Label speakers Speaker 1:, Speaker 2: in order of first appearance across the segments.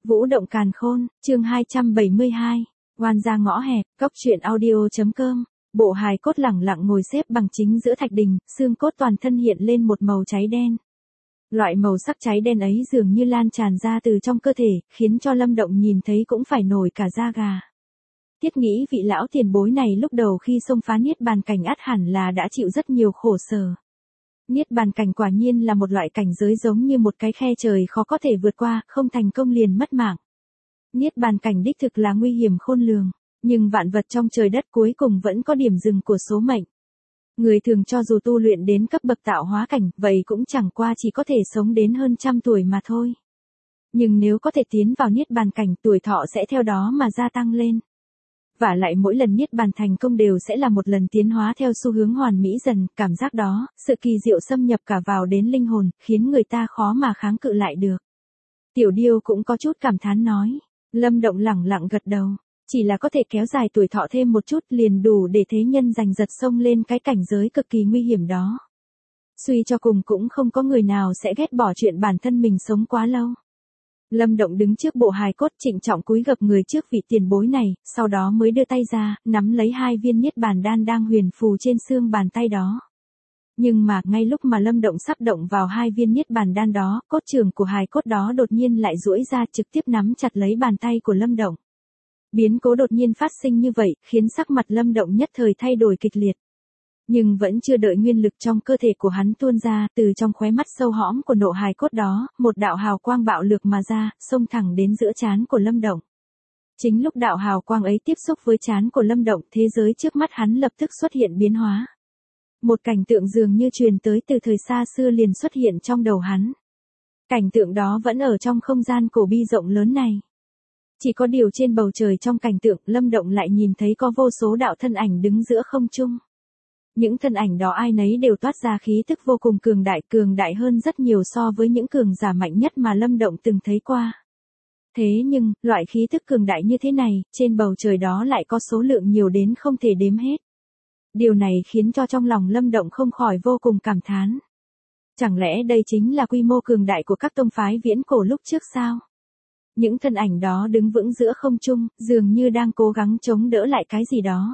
Speaker 1: Vũ động càn khôn, chương 272. Oan ra ngõ hẹp, góc truyện audio.com. Bộ hài cốt lẳng lặng ngồi xếp bằng chính giữa thạch đình, xương cốt toàn thân hiện lên một màu cháy đen. Loại màu sắc cháy đen ấy dường như lan tràn ra từ trong cơ thể, khiến cho Lâm Động nhìn thấy cũng phải nổi cả da gà. Thiết nghĩ vị lão tiền bối này lúc đầu khi xông phá niết bàn cảnh ắt hẳn là đã chịu rất nhiều khổ sở. Niết bàn cảnh quả nhiên là một loại cảnh giới giống như một cái khe trời khó có thể vượt qua, không thành công liền mất mạng. Niết bàn cảnh đích thực là nguy hiểm khôn lường, nhưng vạn vật trong trời đất cuối cùng vẫn có điểm dừng của số mệnh. Người thường cho dù tu luyện đến cấp bậc tạo hóa cảnh, vậy cũng chẳng qua chỉ có thể sống đến hơn 100 tuổi mà thôi. Nhưng nếu có thể tiến vào niết bàn cảnh, tuổi thọ sẽ theo đó mà gia tăng lên. Và lại mỗi lần niết bàn thành công đều sẽ là một lần tiến hóa theo xu hướng hoàn mỹ dần, cảm giác đó, sự kỳ diệu xâm nhập cả vào đến linh hồn, khiến người ta khó mà kháng cự lại được. Tiểu Điêu cũng có chút cảm thán nói. Lâm Động lẳng lặng gật đầu. Chỉ là có thể kéo dài tuổi thọ thêm một chút liền đủ để thế nhân giành giật xông lên cái cảnh giới cực kỳ nguy hiểm đó. Suy cho cùng cũng không có người nào sẽ ghét bỏ chuyện bản thân mình sống quá lâu. Lâm Động đứng trước bộ hài cốt trịnh trọng cúi gập người trước vị tiền bối này, sau đó mới đưa tay ra, nắm lấy 2 viên niết bàn đan đang huyền phù trên xương bàn tay đó. Nhưng mà, ngay lúc mà Lâm Động sắp động vào 2 viên niết bàn đan đó, cốt trường của hài cốt đó đột nhiên lại duỗi ra trực tiếp nắm chặt lấy bàn tay của Lâm Động. Biến cố đột nhiên phát sinh như vậy, khiến sắc mặt Lâm Động nhất thời thay đổi kịch liệt. Nhưng vẫn chưa đợi nguyên lực trong cơ thể của hắn tuôn ra, từ trong khóe mắt sâu hõm của nộ hài cốt đó, một đạo hào quang bạo lược mà ra, xông thẳng đến giữa trán của Lâm Động. Chính lúc đạo hào quang ấy tiếp xúc với trán của Lâm Động, thế giới trước mắt hắn lập tức xuất hiện biến hóa. Một cảnh tượng dường như truyền tới từ thời xa xưa liền xuất hiện trong đầu hắn. Cảnh tượng đó vẫn ở trong không gian cổ bi rộng lớn này. Chỉ có điều trên bầu trời trong cảnh tượng, Lâm Động lại nhìn thấy có vô số đạo thân ảnh đứng giữa không trung. Những thân ảnh đó ai nấy đều toát ra khí tức vô cùng cường đại hơn rất nhiều so với những cường giả mạnh nhất mà Lâm Động từng thấy qua. Thế nhưng, loại khí tức cường đại như thế này, trên bầu trời đó lại có số lượng nhiều đến không thể đếm hết. Điều này khiến cho trong lòng Lâm Động không khỏi vô cùng cảm thán. Chẳng lẽ đây chính là quy mô cường đại của các tông phái viễn cổ lúc trước sao? Những thân ảnh đó đứng vững giữa không trung, dường như đang cố gắng chống đỡ lại cái gì đó.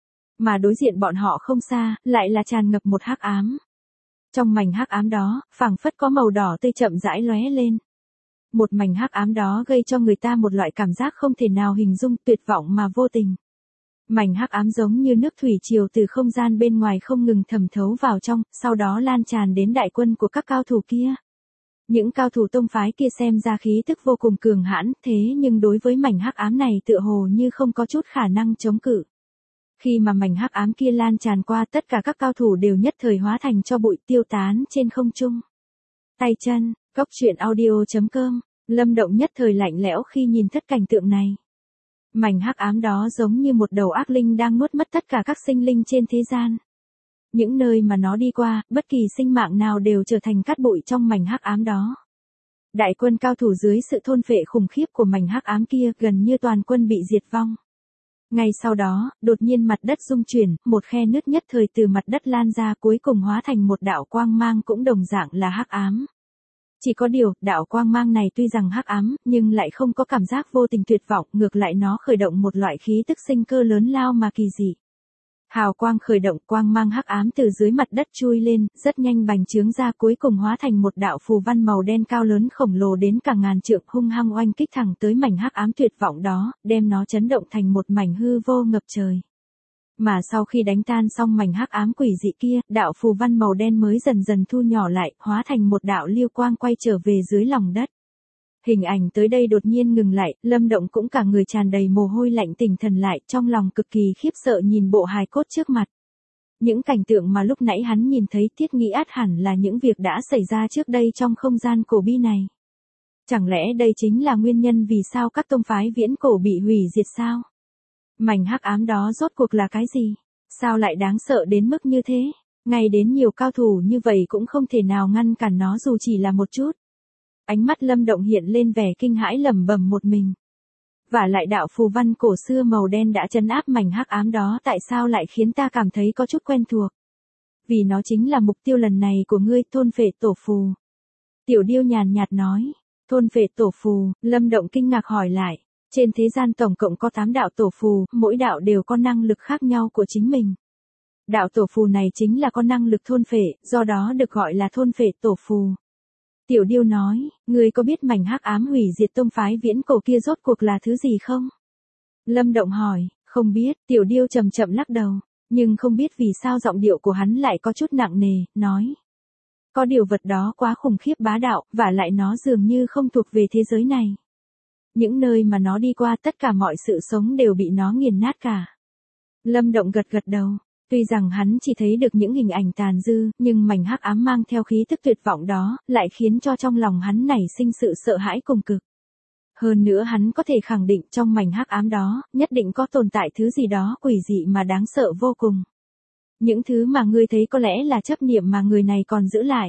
Speaker 1: Mà đối diện bọn họ không xa, lại là tràn ngập một hắc ám. Trong mảnh hắc ám đó, phảng phất có màu đỏ tươi chậm rãi lóe lên. Một mảnh hắc ám đó gây cho người ta một loại cảm giác không thể nào hình dung, tuyệt vọng mà vô tình. Mảnh hắc ám giống như nước thủy triều từ không gian bên ngoài không ngừng thẩm thấu vào trong, sau đó lan tràn đến đại quân của các cao thủ kia. Những cao thủ tông phái kia xem ra khí tức vô cùng cường hãn, thế nhưng đối với mảnh hắc ám này tựa hồ như không có chút khả năng chống cự. Khi mà mảnh hắc ám kia lan tràn qua, tất cả các cao thủ đều nhất thời hóa thành tro bụi tiêu tán trên không trung. Tay chân, góc truyện audio.com. Lâm Động nhất thời lạnh lẽo khi nhìn thất cảnh tượng này. Mảnh hắc ám đó giống như một đầu ác linh đang nuốt mất tất cả các sinh linh trên thế gian. Những nơi mà nó đi qua, bất kỳ sinh mạng nào đều trở thành cát bụi trong mảnh hắc ám đó. Đại quân cao thủ dưới sự thôn phệ khủng khiếp của mảnh hắc ám kia gần như toàn quân bị diệt vong. Ngay sau đó, đột nhiên mặt đất rung chuyển, một khe nứt nhất thời từ mặt đất lan ra cuối cùng hóa thành một đạo quang mang cũng đồng dạng là hắc ám. Chỉ có điều, đạo quang mang này tuy rằng hắc ám, nhưng lại không có cảm giác vô tình tuyệt vọng, ngược lại nó khởi động một loại khí tức sinh cơ lớn lao mà kỳ dị. Hào quang khởi động, quang mang hắc ám từ dưới mặt đất chui lên, rất nhanh bành trướng ra cuối cùng hóa thành một đạo phù văn màu đen cao lớn khổng lồ đến cả ngàn trượng, hung hăng oanh kích thẳng tới mảnh hắc ám tuyệt vọng đó, đem nó chấn động thành một mảnh hư vô ngập trời. Mà sau khi đánh tan xong mảnh hắc ám quỷ dị kia, đạo phù văn màu đen mới dần dần thu nhỏ lại, hóa thành một đạo lưu quang quay trở về dưới lòng đất. Hình ảnh tới đây đột nhiên ngừng lại, Lâm Động cũng cả người tràn đầy mồ hôi lạnh, tỉnh thần lại, trong lòng cực kỳ khiếp sợ nhìn bộ hài cốt trước mặt. Những cảnh tượng mà lúc nãy hắn nhìn thấy thiết nghĩ ắt hẳn là những việc đã xảy ra trước đây trong không gian cổ bi này. Chẳng lẽ đây chính là nguyên nhân vì sao các tông phái viễn cổ bị hủy diệt sao? Mảnh hắc ám đó rốt cuộc là cái gì? Sao lại đáng sợ đến mức như thế? Ngay đến nhiều cao thủ như vậy cũng không thể nào ngăn cản nó dù chỉ là một chút. Ánh mắt Lâm Động hiện lên vẻ kinh hãi lẩm bẩm một mình. Và lại đạo phù văn cổ xưa màu đen đã trấn áp mảnh hắc ám đó tại sao lại khiến ta cảm thấy có chút quen thuộc? Vì nó chính là mục tiêu lần này của ngươi, thôn phệ tổ phù. Tiểu Điêu nhàn nhạt nói. Thôn phệ tổ phù, Lâm Động kinh ngạc hỏi lại. Trên thế gian tổng cộng có 8 đạo tổ phù, mỗi đạo đều có năng lực khác nhau của chính mình. Đạo tổ phù này chính là có năng lực thôn phệ, do đó được gọi là thôn phệ tổ phù. Tiểu Điêu nói, ngươi có biết mảnh hắc ám hủy diệt tông phái viễn cổ kia rốt cuộc là thứ gì không? Lâm Động hỏi, không biết, Tiểu Điêu chậm chậm lắc đầu, nhưng không biết vì sao giọng điệu của hắn lại có chút nặng nề, nói. Có điều vật đó quá khủng khiếp bá đạo, và lại nó dường như không thuộc về thế giới này. Những nơi mà nó đi qua tất cả mọi sự sống đều bị nó nghiền nát cả. Lâm Động gật gật đầu. Tuy rằng hắn chỉ thấy được những hình ảnh tàn dư, nhưng mảnh hắc ám mang theo khí tức tuyệt vọng đó, lại khiến cho trong lòng hắn nảy sinh sự sợ hãi cùng cực. Hơn nữa hắn có thể khẳng định trong mảnh hắc ám đó, nhất định có tồn tại thứ gì đó quỷ dị mà đáng sợ vô cùng. Những thứ mà ngươi thấy có lẽ là chấp niệm mà người này còn giữ lại.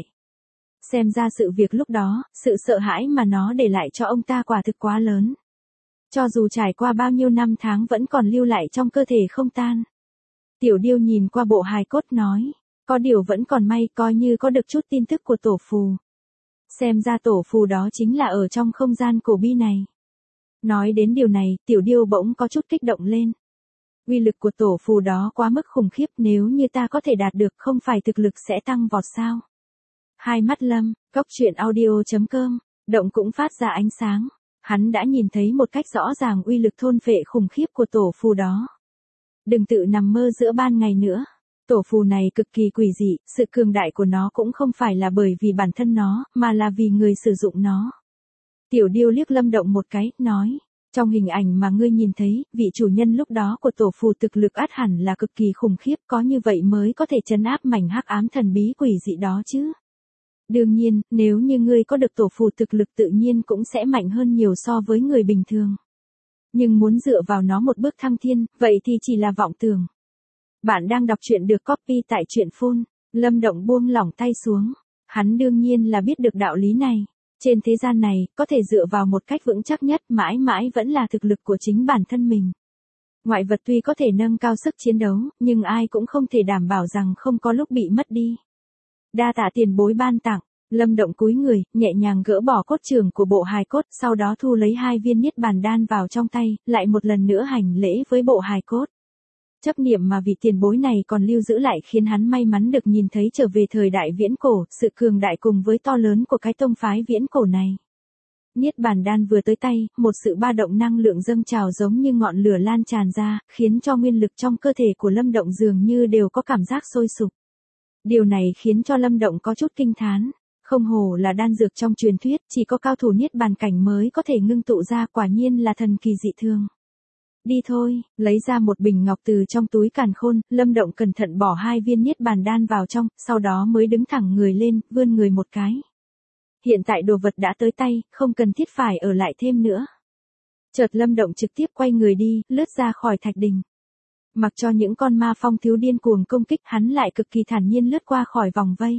Speaker 1: Xem ra sự việc lúc đó, sự sợ hãi mà nó để lại cho ông ta quả thực quá lớn. Cho dù trải qua bao nhiêu năm tháng vẫn còn lưu lại trong cơ thể không tan. Tiểu Điêu nhìn qua bộ hài cốt nói, có điều vẫn còn may coi như có được chút tin tức của tổ phù. Xem ra tổ phù đó chính là ở trong không gian cổ bi này. Nói đến điều này, Tiểu Điêu bỗng có chút kích động lên. Uy lực của tổ phù đó quá mức khủng khiếp, nếu như ta có thể đạt được không phải thực lực sẽ tăng vọt sao. Hai mắt Lâm, coctruyện.audio.com, Động cũng phát ra ánh sáng. Hắn đã nhìn thấy một cách rõ ràng uy lực thôn phệ khủng khiếp của tổ phù đó. Đừng tự nằm mơ giữa ban ngày nữa. Tổ phù này cực kỳ quỷ dị, sự cường đại của nó cũng không phải là bởi vì bản thân nó, mà là vì người sử dụng nó. Tiểu Điêu liếc Lâm Động một cái, nói, trong hình ảnh mà ngươi nhìn thấy, vị chủ nhân lúc đó của tổ phù thực lực ắt hẳn là cực kỳ khủng khiếp, có như vậy mới có thể trấn áp mảnh hắc ám thần bí quỷ dị đó chứ. Đương nhiên, nếu như ngươi có được tổ phù thực lực tự nhiên cũng sẽ mạnh hơn nhiều so với người bình thường. Nhưng muốn dựa vào nó một bước thăng thiên, vậy thì chỉ là vọng tưởng. Bạn đang đọc truyện được copy tại truyện phone. Lâm Động buông lỏng tay xuống. Hắn đương nhiên là biết được đạo lý này. Trên thế gian này, có thể dựa vào một cách vững chắc nhất mãi mãi vẫn là thực lực của chính bản thân mình. Ngoại vật tuy có thể nâng cao sức chiến đấu, nhưng ai cũng không thể đảm bảo rằng không có lúc bị mất đi. Đa tạ tiền bối ban tặng. Lâm Động cúi người, nhẹ nhàng gỡ bỏ cốt trường của bộ hài cốt, sau đó thu lấy 2 viên niết bàn đan vào trong tay, lại một lần nữa hành lễ với bộ hài cốt. Chấp niệm mà vị tiền bối này còn lưu giữ lại khiến hắn may mắn được nhìn thấy trở về thời đại viễn cổ, sự cường đại cùng với to lớn của cái tông phái viễn cổ này. Niết bàn đan vừa tới tay, một sự ba động năng lượng dâng trào giống như ngọn lửa lan tràn ra, khiến cho nguyên lực trong cơ thể của Lâm Động dường như đều có cảm giác sôi sục. Điều này khiến cho Lâm Động có chút kinh thán. Không hổ là đan dược trong truyền thuyết, chỉ có cao thủ niết bàn cảnh mới có thể ngưng tụ ra, quả nhiên là thần kỳ dị thường. Đi thôi, lấy ra một bình ngọc từ trong túi càn khôn, Lâm Động cẩn thận bỏ 2 viên niết bàn đan vào trong, sau đó mới đứng thẳng người lên, vươn người một cái. Hiện tại đồ vật đã tới tay, không cần thiết phải ở lại thêm nữa. Chợt Lâm Động trực tiếp quay người đi, lướt ra khỏi thạch đình. Mặc cho những con ma phong thiếu điên cuồng công kích, hắn lại cực kỳ thản nhiên lướt qua khỏi vòng vây.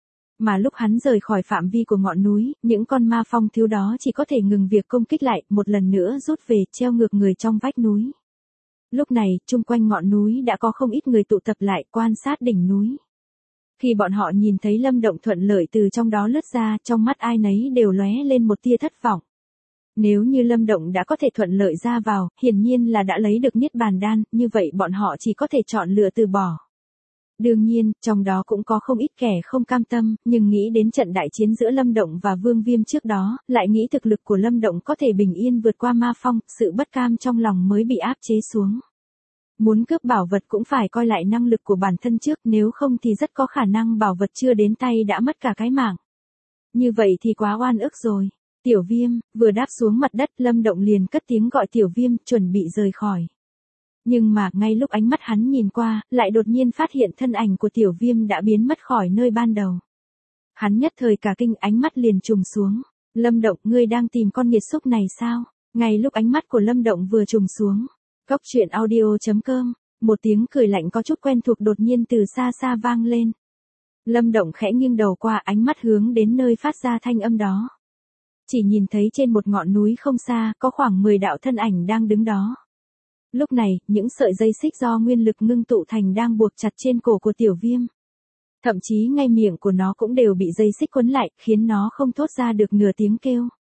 Speaker 1: Mà lúc hắn rời khỏi phạm vi của ngọn núi, những con ma phong thiếu đó chỉ có thể ngừng việc công kích lại, một lần nữa rút về, treo ngược người trong vách núi. Lúc này, chung quanh ngọn núi đã có không ít người tụ tập lại, quan sát đỉnh núi. Khi bọn họ nhìn thấy Lâm Động thuận lợi từ trong đó lướt ra, trong mắt ai nấy đều lóe lên một tia thất vọng. Nếu như Lâm Động đã có thể thuận lợi ra vào, hiển nhiên là đã lấy được niết bàn đan, như vậy bọn họ chỉ có thể chọn lựa từ bỏ. Đương nhiên, trong đó cũng có không ít kẻ không cam tâm, nhưng nghĩ đến trận đại chiến giữa Lâm Động và Vương Viêm trước đó, lại nghĩ thực lực của Lâm Động có thể bình yên vượt qua ma phong, sự bất cam trong lòng mới bị áp chế xuống. Muốn cướp bảo vật cũng phải coi lại năng lực của bản thân trước, nếu không thì rất có khả năng bảo vật chưa đến tay đã mất cả cái mạng. Như vậy thì quá oan ức rồi. Tiểu Viêm, vừa đáp xuống mặt đất, Lâm Động liền cất tiếng gọi Tiểu Viêm, chuẩn bị rời khỏi. Nhưng mà, ngay lúc ánh mắt hắn nhìn qua, lại đột nhiên phát hiện thân ảnh của Tiểu Viêm đã biến mất khỏi nơi ban đầu. Hắn nhất thời cả kinh, ánh mắt liền trùng xuống. Lâm Động, ngươi đang tìm con nghiệt xúc này sao? Ngay lúc ánh mắt của Lâm Động vừa trùng xuống. Coctruyện.audio.com, một tiếng cười lạnh có chút quen thuộc đột nhiên từ xa xa vang lên. Lâm Động khẽ nghiêng đầu qua, ánh mắt hướng đến nơi phát ra thanh âm đó. Chỉ nhìn thấy trên một ngọn núi không xa, có khoảng 10 đạo thân ảnh đang đứng đó. Lúc này, những sợi dây xích do nguyên lực ngưng tụ thành đang buộc chặt trên cổ của Tiểu Viêm. Thậm chí ngay miệng của nó cũng đều bị dây xích quấn lại, khiến nó không thốt ra được nửa tiếng kêu.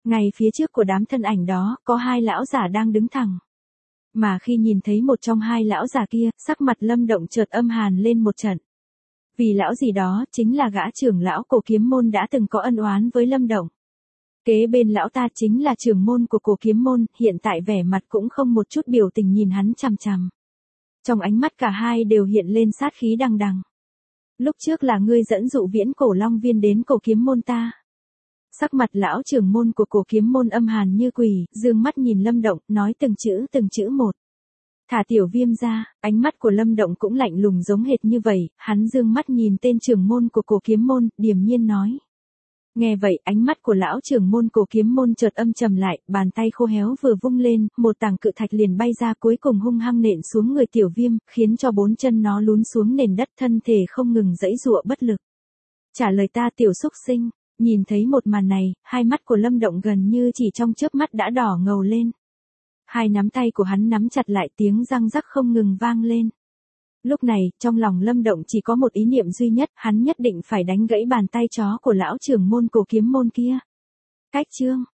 Speaker 1: Ngay phía trước của đám thân ảnh đó, có hai lão giả đang đứng thẳng. Mà khi nhìn thấy một trong hai lão già kia, sắc mặt Lâm Động chợt âm hàn lên một trận. Vì lão gì đó, chính là gã trưởng lão Cổ Kiếm Môn đã từng có ân oán với Lâm Động. Kế bên lão ta chính là trưởng môn của Cổ Kiếm Môn, hiện tại vẻ mặt cũng không một chút biểu tình nhìn hắn chằm chằm. Trong ánh mắt cả hai đều hiện lên sát khí đằng đằng. Lúc trước là ngươi dẫn dụ Viễn Cổ Long Viên đến Cổ Kiếm Môn ta. Sắc mặt lão trưởng môn của Cổ Kiếm Môn âm hàn như quỷ, dương mắt nhìn Lâm Động, nói từng chữ một. Thả Tiểu Viêm ra, ánh mắt của Lâm Động cũng lạnh lùng giống hệt như vậy, hắn dương mắt nhìn tên trưởng môn của Cổ Kiếm Môn, điềm nhiên nói. Nghe vậy, ánh mắt của lão trưởng môn Cổ Kiếm Môn chợt âm trầm lại, bàn tay khô héo vừa vung lên, một tảng cự thạch liền bay ra cuối cùng hung hăng nện xuống người Tiểu Viêm, khiến cho bốn chân nó lún xuống nền đất, thân thể không ngừng giãy giụa bất lực. Trả lời ta tiểu xúc sinh. Nhìn thấy một màn này, hai mắt của Lâm Động gần như chỉ trong chớp mắt đã đỏ ngầu lên. Hai nắm tay của hắn nắm chặt lại, tiếng răng rắc không ngừng vang lên. Lúc này, trong lòng Lâm Động chỉ có một ý niệm duy nhất, hắn nhất định phải đánh gãy bàn tay chó của lão trưởng môn Cổ Kiếm Môn kia. Cách chương